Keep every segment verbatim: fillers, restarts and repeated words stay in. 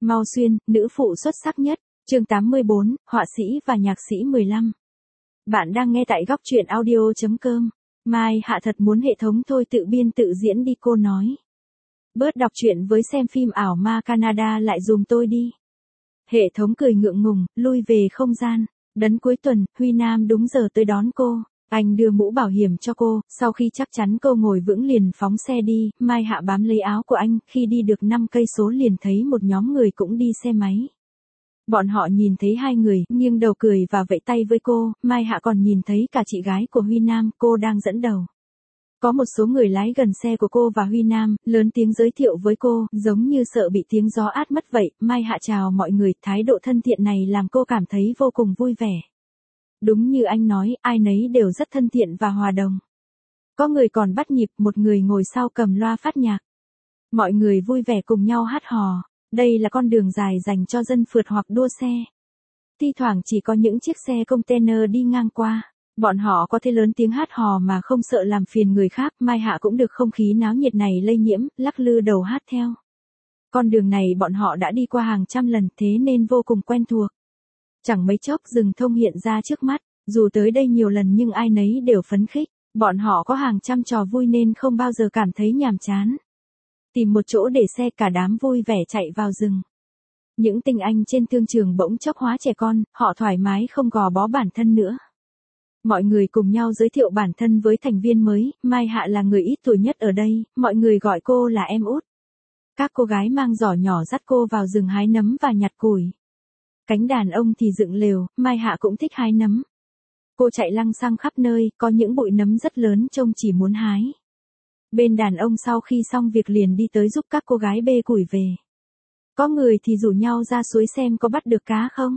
Mao Xuyên, nữ phụ xuất sắc nhất, chương tám mươi bốn, họa sĩ và nhạc sĩ mười lăm. Bạn đang nghe tại góc truyện audio chấm com. Mai Hạ thật muốn hệ thống thôi tự biên tự diễn đi, cô nói. Bớt đọc truyện với xem phim ảo ma Canada lại dùm tôi đi. Hệ thống cười ngượng ngùng, lui về không gian. Đấn cuối tuần, Huy Nam đúng giờ tới đón cô. Anh đưa mũ bảo hiểm cho cô, sau khi chắc chắn cô ngồi vững liền phóng xe đi, Mai Hạ bám lấy áo của anh, khi đi được năm cây số liền thấy một nhóm người cũng đi xe máy. Bọn họ nhìn thấy hai người, nghiêng đầu cười và vẫy tay với cô, Mai Hạ còn nhìn thấy cả chị gái của Huy Nam, cô đang dẫn đầu. Có một số người lái gần xe của cô và Huy Nam, lớn tiếng giới thiệu với cô, giống như sợ bị tiếng gió át mất vậy, Mai Hạ chào mọi người, thái độ thân thiện này làm cô cảm thấy vô cùng vui vẻ. Đúng như anh nói, ai nấy đều rất thân thiện và hòa đồng. Có người còn bắt nhịp, một người ngồi sau cầm loa phát nhạc. Mọi người vui vẻ cùng nhau hát hò. Đây là con đường dài dành cho dân phượt hoặc đua xe. Thi thoảng chỉ có những chiếc xe container đi ngang qua. Bọn họ có thể lớn tiếng hát hò mà không sợ làm phiền người khác. Mai Hạ cũng được không khí náo nhiệt này lây nhiễm, lắc lư đầu hát theo. Con đường này bọn họ đã đi qua hàng trăm lần, thế nên vô cùng quen thuộc. Chẳng mấy chốc rừng thông hiện ra trước mắt, dù tới đây nhiều lần nhưng ai nấy đều phấn khích, bọn họ có hàng trăm trò vui nên không bao giờ cảm thấy nhàm chán. Tìm một chỗ để xe, cả đám vui vẻ chạy vào rừng. Những tinh anh trên thương trường bỗng chốc hóa trẻ con, họ thoải mái không gò bó bản thân nữa. Mọi người cùng nhau giới thiệu bản thân với thành viên mới, Mai Hạ là người ít tuổi nhất ở đây, mọi người gọi cô là em út. Các cô gái mang giỏ nhỏ dắt cô vào rừng hái nấm và nhặt củi. Cánh đàn ông thì dựng lều, Mai Hạ cũng thích hái nấm. Cô chạy lăng xăng khắp nơi, có những bụi nấm rất lớn trông chỉ muốn hái. Bên đàn ông sau khi xong việc liền đi tới giúp các cô gái bê củi về. Có người thì rủ nhau ra suối xem có bắt được cá không.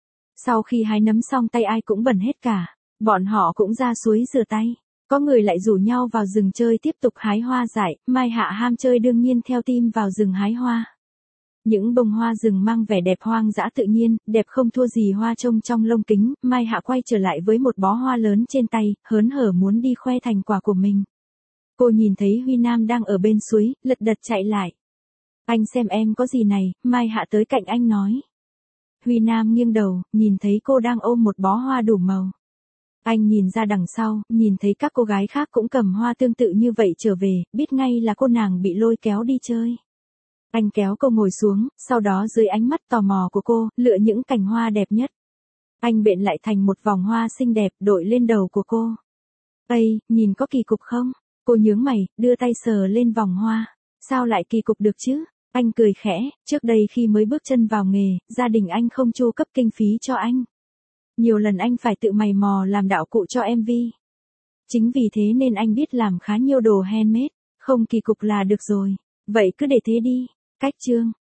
Sau khi hái nấm xong tay ai cũng bẩn hết cả, bọn họ cũng ra suối rửa tay. Có người lại rủ nhau vào rừng chơi tiếp tục hái hoa dại, Mai Hạ ham chơi đương nhiên theo team vào rừng hái hoa. Những bông hoa rừng mang vẻ đẹp hoang dã tự nhiên, đẹp không thua gì hoa trông trong lông kính, Mai Hạ quay trở lại với một bó hoa lớn trên tay, hớn hở muốn đi khoe thành quả của mình. Cô nhìn thấy Huy Nam đang ở bên suối, lật đật chạy lại. Anh xem em có gì này, Mai Hạ tới cạnh anh nói. Huy Nam nghiêng đầu, nhìn thấy cô đang ôm một bó hoa đủ màu. Anh nhìn ra đằng sau, nhìn thấy các cô gái khác cũng cầm hoa tương tự như vậy trở về, biết ngay là cô nàng bị lôi kéo đi chơi. Anh kéo cô ngồi xuống, sau đó dưới ánh mắt tò mò của cô, lựa những cành hoa đẹp nhất. Anh bện lại thành một vòng hoa xinh đẹp, đội lên đầu của cô. Ây, nhìn có kỳ cục không? Cô nhướng mày, đưa tay sờ lên vòng hoa. Sao lại kỳ cục được chứ? Anh cười khẽ, trước đây khi mới bước chân vào nghề, gia đình anh không chu cấp kinh phí cho anh. Nhiều lần anh phải tự mày mò làm đạo cụ cho em vê. Chính vì thế nên anh biết làm khá nhiều đồ handmade, không kỳ cục là được rồi. Vậy cứ để thế đi. Cách chương.